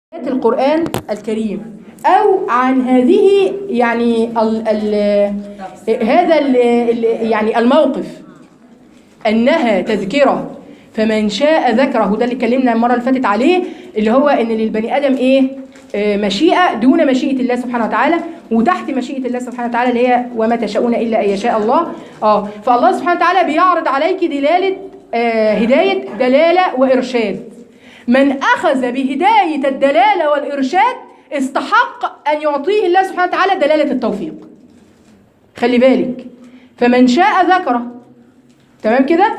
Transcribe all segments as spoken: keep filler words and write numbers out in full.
القرآن الكريم أو عن هذه يعني ال ال هذا ال يعني الموقف أنها تذكرة فمن شاء ذكره. ده اللي اتكلمنا المرة اللي فاتت عليه، اللي هو أن للبني آدم إيه؟ مشيئة دون مشيئة الله سبحانه وتعالى، وتحت مشيئة الله سبحانه وتعالى اللي هي وما تشاءون إلا أن يشاء الله. آه فالله سبحانه وتعالى بيعرض عليك دلالة آه هداية دلالة وإرشاد. من أخذ بهداية الدلالة والإرشاد استحق أن يعطيه الله سبحانه وتعالى دلالة التوفيق. خلي بالك، فمن شاء ذكره. تمام كده؟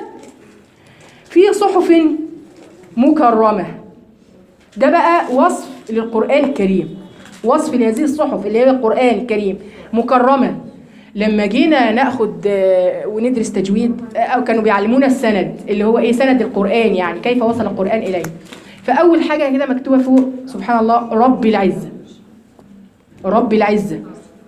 في صحف مكرمة، ده بقى وصف للقرآن الكريم، وصف لهذه الصحف اللي هي القرآن الكريم مكرمة. لما جينا ناخد وندرس تجويد او كانوا بيعلمونا السند اللي هو ايه؟ سند القرآن، يعني كيف وصل القرآن اليه. فاول حاجه كده مكتوبه فوق سبحان الله رب العزه، رب العزه.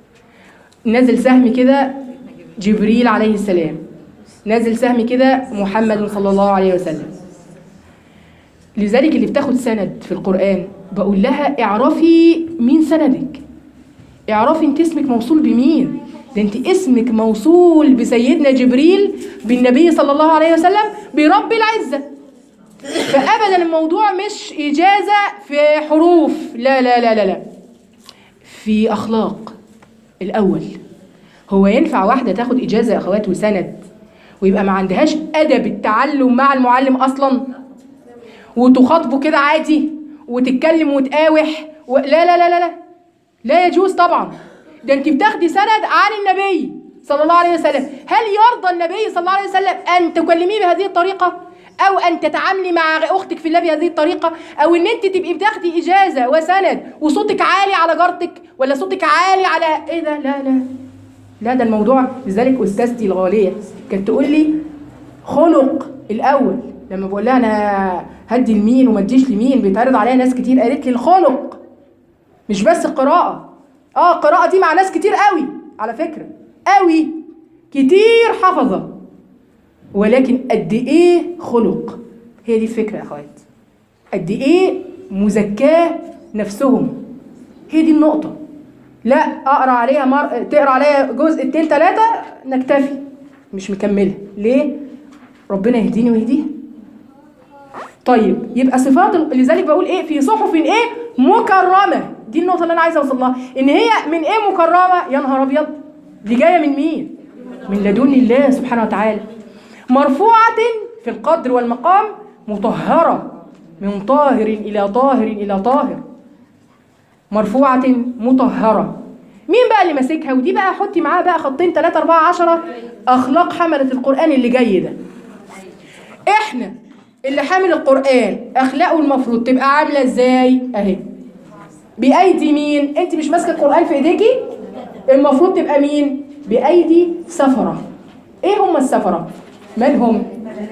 نزل سهم كده جبريل عليه السلام، نزل سهم كده محمد صلى الله عليه وسلم. لذلك اللي بتاخد سند في القرآن بقول لها اعرفي مين سندك، اعرفي انت اسمك موصول بمين. ده انت اسمك موصول بسيدنا جبريل بالنبي صلى الله عليه وسلم برب العزة. فأبدا الموضوع مش إجازة في حروف، لا لا لا لا لا، في أخلاق. الأول هو ينفع واحدة تاخد إجازة يا أخوات وسند ويبقى ما عندهاش أدب التعلم مع المعلم أصلا، وتخاطبه كده عادي وتتكلم وتقاوح و... لا لا لا لا لا لا يجوز طبعا. ده انت بتاخدي سند عن النبي صلى الله عليه وسلم. هل يرضى النبي صلى الله عليه وسلم أن تكلميه بهذه الطريقة، أو أن تتعاملي مع أختك في الله بهذه الطريقة، أو أن أنت تبقي بتاخدي إجازة وسند وصوتك عالي على جارتك ولا صوتك عالي على إيه ده؟ لا لا لا، ده الموضوع. لذلك أستاذتي الغالية كانت تقول لي خلق الأول. لما بقول لها أنا هدي لمين وما اديش لمين، بيتعرض عليها ناس كتير، قالت لي الخلق مش بس القراءة. اه القراءة دي مع ناس كتير قوي على فكرة، قوي كتير حفظة، ولكن قد ايه خلق. هي دي الفكرة يا اخوات، قد ايه مزكاة نفسهم، هي دي النقطة. لا اقرا عليها مر... تقرا عليها جزء اتنين تلاتة نكتفي، مش مكملة. ليه؟ ربنا يهديني ويهديها. طيب يبقى صفات، لذلك بقول ايه؟ في صحف ايه؟ مكرمة. دي النقطة اللي انا عايزة اوصل لها، ان هي من ايه مكرمة؟ يا نهار ابيض، دي جاية من مين؟ من لدن الله سبحانه وتعالى. مرفوعة في القدر والمقام، مطهرة من طاهر الى طاهر الى طاهر. مرفوعة مطهرة. مين بقى اللي ماسكها؟ ودي بقى حطي معاها بقى خطين ثلاثة أربعة عشرة. أخلاق حملة القرآن اللي جاي ده. إحنا اللي حامل القرآن أخلاقه المفروض تبقى عاملة إزاي؟ أهي بأيدي مين؟ أنت مش ماسكة القرآن في إيديكي؟ المفروض تبقى مين؟ بأيدي سفرة. إيه هم السفرة؟ من هم؟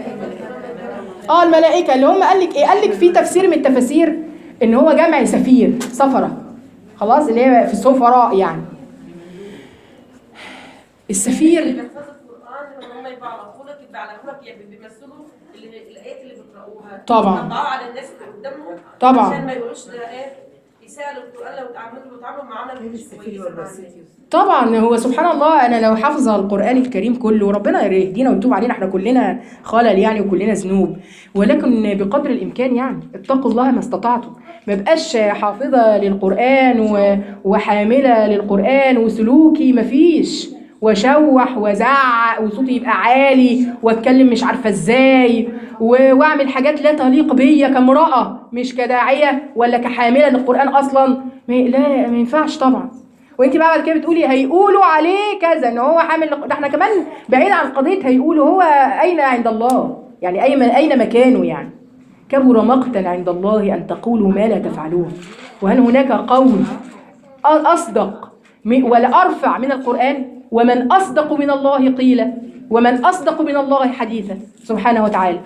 آه الملائكة، اللي هم قال لك إيه؟ قال لك في تفسير من التفاسير إن هو جمع سفير، سفرة. خلاص، اللي هي في السفراء يعني. السفير اللي بيحفظوا القرآن هم يبقوا على خلق، يبقى على خلق، يعني بيمثلوا الآيات اللي بيقرأوها طبعا، يطلعوا على الناس اللي قدامهم طبعا، عشان ما يقولوش ده آيات يسألوا القرآن لو تعاملوا وتعاملوا معاملة مش كويسة. طبعا. هو سبحان الله، انا لو حافظه القرآن الكريم كله وربنا يهدينا ويتوب علينا، احنا كلنا خلل يعني وكلنا ذنوب، ولكن بقدر الامكان يعني اتقوا الله ما استطعتم. ما بقاش حافظه للقرآن وحامله للقرآن وسلوكي مفيش، وشوح وزعق وصوتي يبقى عالي واتكلم مش عارفه ازاي واعمل حاجات لا تليق بيا كامرأة، مش كداعيه ولا كحامله للقرآن اصلا. لا ما ينفعش طبعا. وانت بقى بعد كده بتقولي هيقولوا عليه كذا ان هو حامل، ده احنا كمان بعيد عن قضيه هيقولوا، هو اين عند الله يعني؟ اين اين مكانه يعني؟ كبر مقتا عند الله ان تقولوا ما لا تفعلون. وهل هناك قول اصدق ولا ارفع من القرآن؟ ومن اصدق من الله قيلا، ومن اصدق من الله حديثا سبحانه وتعالى.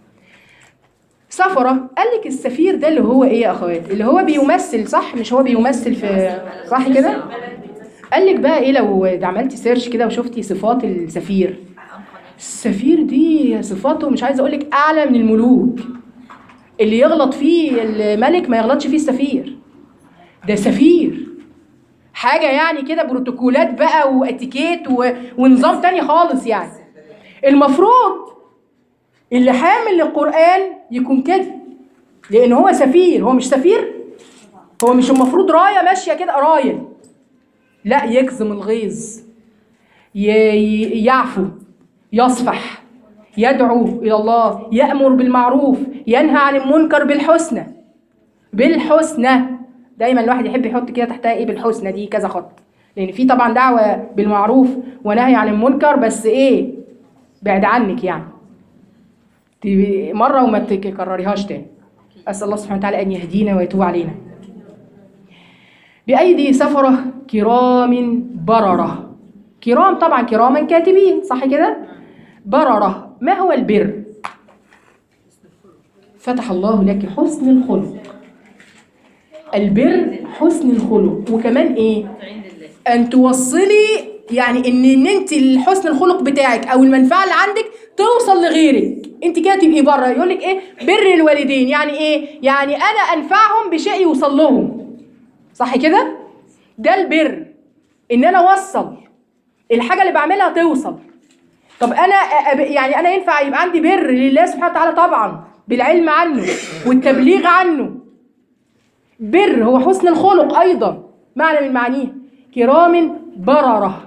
سفرة قال لك السفير ده اللي هو ايه يا اخوات؟ اللي هو بيمثل، صح؟ مش هو بيمثل في، صح كده؟ قال لك بقى ايه لو عملتي سيرش كده وشفتي صفات السفير؟ السفير دي صفاته مش عايزه اقول لك اعلى من الملوك، اللي يغلط فيه الملك ما يغلطش فيه السفير. ده سفير حاجة يعني كده بروتوكولات بقى واتيكيت و... ونظام تاني خالص. يعني المفروض اللي حامل للقرآن يكون كده، لأن هو سفير. هو مش سفير، هو مش المفروض راية ماشية كده راية، لا، يكظم الغيظ، ي... يعفو، يصفح، يدعو إلى الله، يأمر بالمعروف، ينهى عن المنكر بالحسنى. بالحسنى دايما الواحد يحب يحط كده تحتها ايه؟ بالحسنى دي كذا خط، لان في طبعا دعوه بالمعروف ونهي عن المنكر، بس ايه؟ بعد عنك يعني مره وما تكرريهاش تاني. اسال الله سبحانه وتعالى ان يهدينا ويتوب علينا. بايدي سفره كرام برره. كرام طبعا كراما كاتبين، صح كده؟ برره. ما هو البر؟ فتح الله لك حسن الخلق. البر حسن الخلق، وكمان ايه؟ ان توصلي، يعني ان ان انت الحسن الخلق بتاعك او المنفعه اللي عندك توصل لغيرك. انت كده تبقي بره. يقول لك ايه؟ بر الوالدين. يعني ايه؟ يعني انا انفعهم بشيء يوصل لهم، صح كده؟ ده البر، ان انا اوصل الحاجه اللي بعملها توصل. طب انا يعني انا ينفع يبقى عندي بر لله سبحانه وتعالى؟ طبعا بالعلم عنه والتبليغ عنه. بر هو حسن الخلق أيضا، معنى من معانيه. كرام بررة.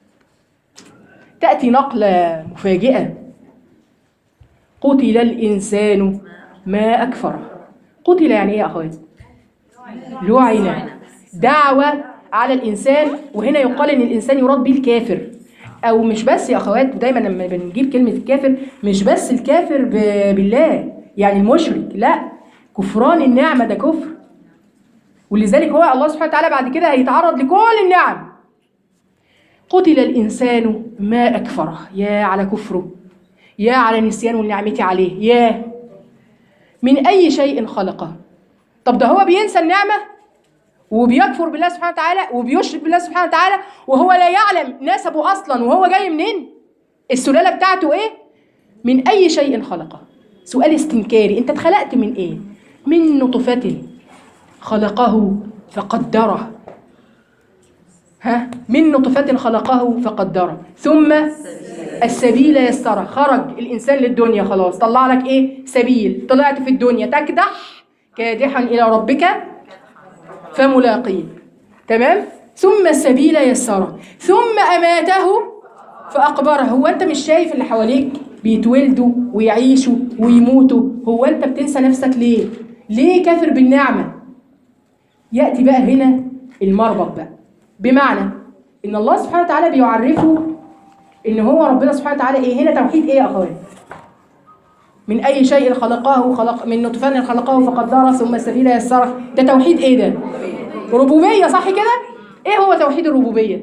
تأتي نقلة مفاجئة: قتل الإنسان ما أكفره. قتل يعني إيه يا أخوات؟ لعن. دعوة على الإنسان، وهنا يقال إن الإنسان يراد به الكافر. أو مش بس يا أخوات، دايما لما بنجيب كلمة الكافر مش بس الكافر بالله يعني المشرك، لا، كفران النعمة ده كفر. ولذلك هو الله سبحانه وتعالى بعد كده هيتعرض لكل النعم. قتل الإنسان ما أكفره. يا على كفره، يا على نسيان النعمة عليه، يا من أي شيء خلقه. طب ده هو بينسى النعمة وبيكفر بالله سبحانه وتعالى وبيشرك بالله سبحانه وتعالى، وهو لا يعلم نسبه أصلا وهو جاي منين، السلالة بتاعته إيه. من أي شيء خلقه. سؤال استنكاري: أنت اتخلقت من إيه؟ من نطفة خلقه فقدره. ها؟ من نطفة خلقه فقدره ثم السبيل يسره. خرج الإنسان للدنيا، خلاص طلع لك إيه؟ سبيل. طلعت في الدنيا تكدح كادحا إلى ربك فملاقيه، تمام؟ ثم السبيل يسره ثم أماته فأقبره. هو أنت مش شايف اللي حواليك بيتولدوا ويعيشوا ويموتوا؟ هو أنت بتنسى نفسك ليه؟ ليه كافر بالنعمة؟ يأتي بقى هنا المربط بقى، بمعنى إن الله سبحانه وتعالى بيعرفه إن هو ربنا سبحانه وتعالى إيه؟ هنا توحيد إيه يا أخوان؟ من أي شيء خلقه، خلق من نطفة خلقه فقدره ثم السبيل يسره. ده توحيد إيه ده؟ ربوبية، صح كده؟ إيه هو توحيد الربوبية؟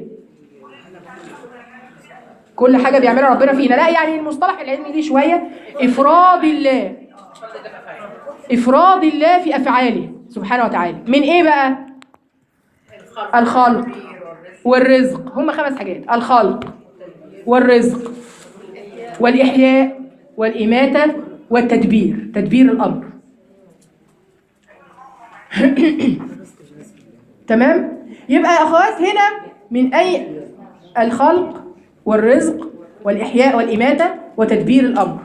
كل حاجة بيعملها ربنا فينا، لا يعني المصطلح العلمي دي شوية إفراد الله، إفراد الله في أفعاله سبحانه وتعالى. من إيه بقى؟ الخلق والرزق. هم خمس حاجات: الخلق والرزق والإحياء والإماتة والتدبير، تدبير الأمر. تمام؟ يبقى يا أخوات هنا من أي الخلق والرزق والإحياء والإماتة وتدبير الأمر.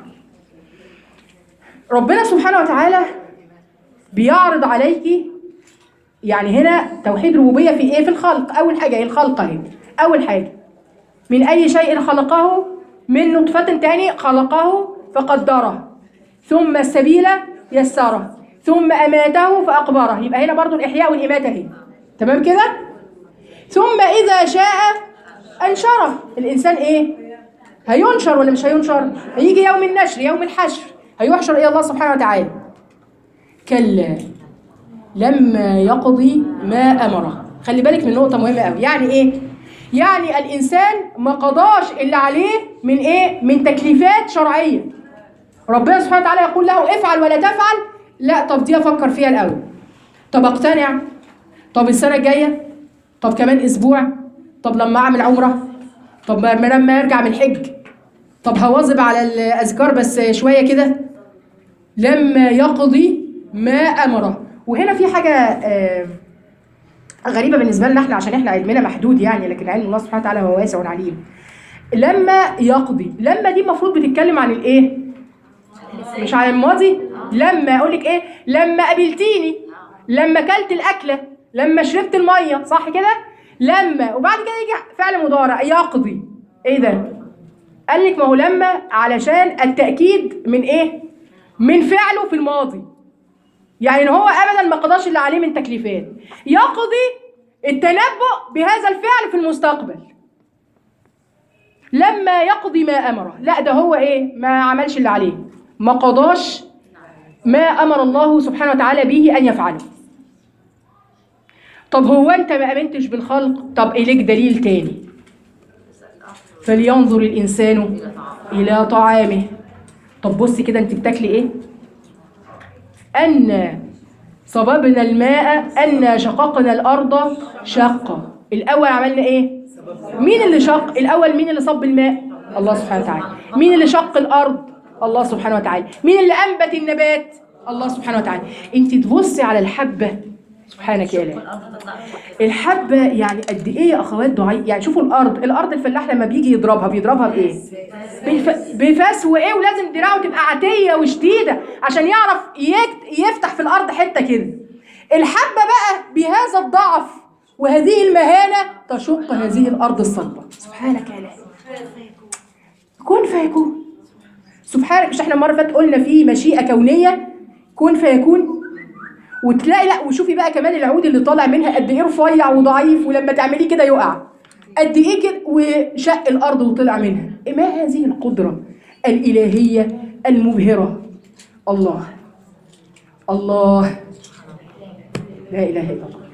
ربنا سبحانه وتعالى بيعرض عليك يعني هنا توحيد ربوبية في إيه؟ في الخلق. أول حاجة إيه؟ الخلق أهي. أول حاجة من أي شيء خلقه، من نطفة تاني خلقه فقدره ثم السبيل يسره ثم أماته فأقبره. يبقى هنا برضو الإحياء والإماتة هي، تمام كده؟ ثم إذا شاء أنشره. الإنسان إيه؟ هينشر ولا مش هينشر؟ هيجي يوم النشر، يوم الحشر، هيحشر إلى الله سبحانه وتعالى. كلا لما يقضي ما أمره. خلي بالك من نقطة مهمة قوي. يعني إيه؟ يعني الإنسان ما قضاش اللي عليه من إيه؟ من تكليفات شرعية. ربنا سبحانه وتعالى يقول له افعل ولا تفعل، لا، طب دي أفكر فيها الأول، طب أقتنع، طب السنة الجاية، طب كمان أسبوع، طب لما أعمل عمرة، طب لما أرجع من الحج، طب هواظب على الأذكار بس شوية كده. لما يقضي ما أمره. وهنا في حاجة آه غريبة بالنسبة لنا احنا عشان احنا علمنا محدود يعني، لكن علم الله سبحانه وتعالى هو واسع عليم. لما يقضي، لما دي المفروض بتتكلم عن الايه؟ مش عن الماضي. لما اقول لك ايه؟ لما قابلتيني، لما اكلت الاكله، لما شربت الميه، صح كده؟ لما، وبعد كده يجي فعل مضارع يقضي. ايه ده؟ قال لك ما هو لما علشان التاكيد من ايه؟ من فعله في الماضي. يعني ان هو ابدا ما قضاش اللي عليه من تكليفات. يقضي التنبؤ بهذا الفعل في المستقبل. لما يقضي ما امره، لا ده هو ايه؟ ما عملش اللي عليه، ما قضاش ما امر الله سبحانه وتعالى به ان يفعله. طب هو انت ما امنتش بالخلق؟ طب اليك دليل تاني. فلينظر الانسان الى طعامه. طب بصي كده، انت بتاكلي ايه؟ أن صببنا الماء، أن شققنا الأرض شقة. الأول عملنا إيه؟ مين اللي شق؟ الأول مين اللي صب الماء؟ الله سبحانه وتعالى. مين اللي شق الأرض؟ الله سبحانه وتعالى. مين اللي أنبت النبات؟ الله سبحانه وتعالى. أنت تبصي على الحبة، سبحانك يا إله. الحبة يعني قد إيه يا أخوات ضعيف. يعني شوفوا الأرض، الأرض الفلاح لما بيجي يضربها بيضربها بإيه؟ بف... بفاس وإيه، ولازم دراعه تبقى عاتية وشديدة عشان يعرف يكت... يفتح في الأرض حتة كده. الحبة بقى بهذا الضعف وهذه المهانة تشق هذه الأرض الصلبة. سبحانك يا إله. كن فيكون. سبحانك. مش احنا مرة فاتت قلنا في مشيئة كونية كن فيكون؟ وتلاقي لا، وشوفي بقى كمان العود اللي طالع منها قد ايه رفيع وضعيف، ولما تعمليه كده يقع قد ايه كده، وشق الارض وطلع منها. ما هذه القدره الالهيه المبهره؟ الله الله لا اله الا الله.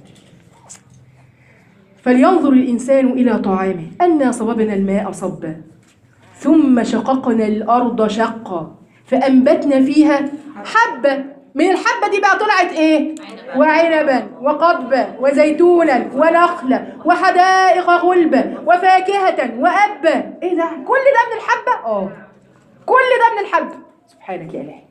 فلينظر الانسان الى طعامه انا صببنا الماء صبا ثم شققنا الارض شقا فانبتنا فيها حبه. من الحبة دي بقى طلعت ايه؟ وعنبا وقضبا وزيتونا ونخلا وحدائق غلبا وفاكهة وأبا. ايه ده؟ كل ده من الحبة؟ اه كل ده من الحبة. سبحانك يا إلهي.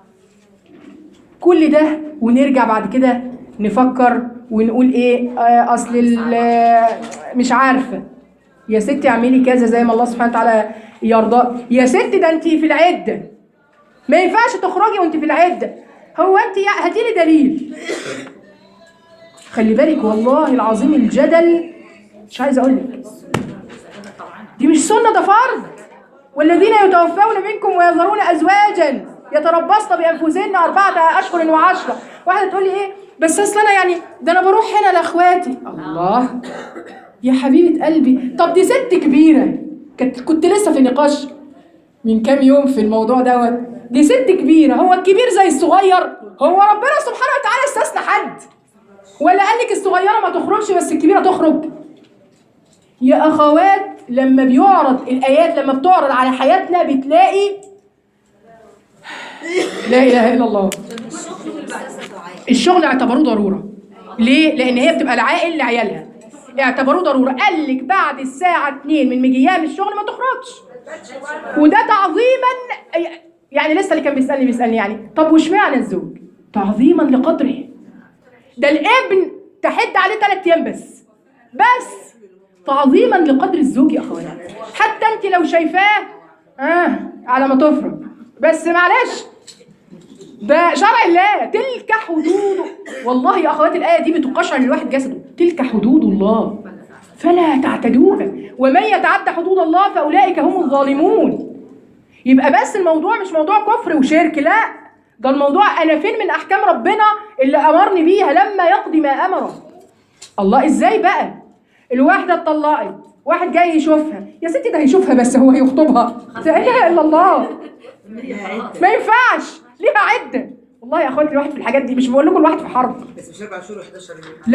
كل ده، ونرجع بعد كده نفكر ونقول ايه؟ آه اصل مش عارفة يا ستي اعملي كذا زي ما الله سبحانه وتعالى يرضى. يا ستي ده انت في العدة، ما ينفعش تخرجي وانت في العدة. هو انت هاتي لي دليل. خلي بالك والله العظيم الجدل مش عايزه اقول لك دي مش سنه، ده فرض. والذين يتوفون منكم ويذرون ازواجا يتربصن بانفسهن اربعه اشهر وعشره. واحده تقول لي ايه بس اصل انا يعني ده انا بروح هنا لاخواتي. الله يا حبيبه قلبي. طب دي ست كبيره، كنت كنت لسه في نقاش من كام يوم في الموضوع دوت. دي ست كبيرة، هو الكبير زي الصغير؟ هو ربنا سبحانه وتعالى استثنى حد؟ ولا قال لك الصغيرة ما تخرجش بس الكبيرة تخرج؟ يا أخوات لما بيعرض الآيات، لما بتعرض على حياتنا بتلاقي لا إله إلا الله. الشغل اعتبروه ضرورة. ليه؟ لأن هي بتبقى العائل لعيالها، اعتبروه ضرورة. قال لك بعد الساعة اتنين من مجيام الشغل ما تخرجش، وده تعظيما. يعني لسه اللي كان بيسألني بيسألني يعني طب واشمعنى الزوج؟ تعظيما لقدره. ده الابن تحد عليه ثلاث ايام بس بس تعظيما لقدر الزوج يا اخوات. حتى انت لو شايفاه اه على ما تفرج، بس معلش ده شرع الله. تلك حدود والله يا اخوات. الايه دي بتقشعر للواحد جسده. تلك حدود الله فلا تعتدوها ومن يتعدى حدود الله فاولئك هم الظالمون. يبقى بس الموضوع مش موضوع كفر وشرك، لا، ده الموضوع انا فين من احكام ربنا اللي امرني بيها لما يقضي ما امره. الله ازاي بقى؟ الواحده اتطلقت، واحد جاي يشوفها، يا ستي ده هيشوفها بس هو هيخطبها؟ لا اله الا الله. ما ينفعش، ليها عده. والله يا اخواتي الواحد في الحاجات دي، مش بقول لكم الواحد في حرب، بس مش اربع شهور و11 يوم.